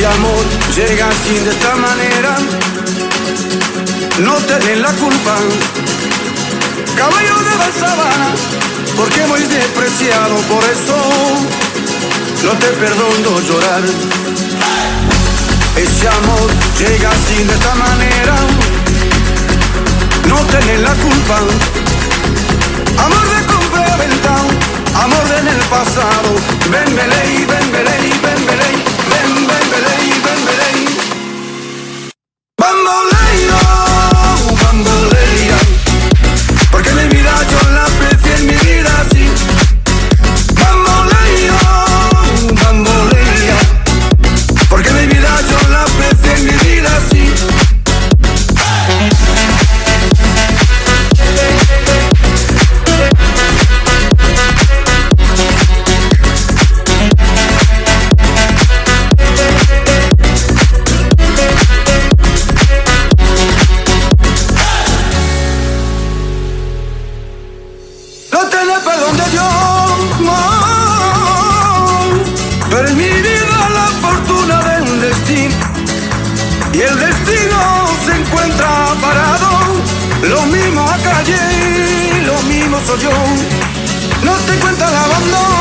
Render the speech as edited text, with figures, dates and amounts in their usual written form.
Ese amor llega así de esta manera, no te den la culpa. Caballo de la sabana, porque muy despreciado, por eso no te perdono llorar. Ese amor llega así de esta manera, no tenés la culpa. Amor de compra venta, amor de en el pasado. Ven, beley, ven, beley, ven, beley, ven, ven, beley, ven, beley. Bamboleo, bambolea, porque mi vida yo la aprecié en mi vida así. Bamboleo, bambolea, porque mi vida yo la aprecié en mi vida así. No tenés perdón de Dios, no, pero en mi vida la fortuna de un destino, y el destino se encuentra parado. Lo mismo acá y lo mismo soy yo. No te cuenta el abandono,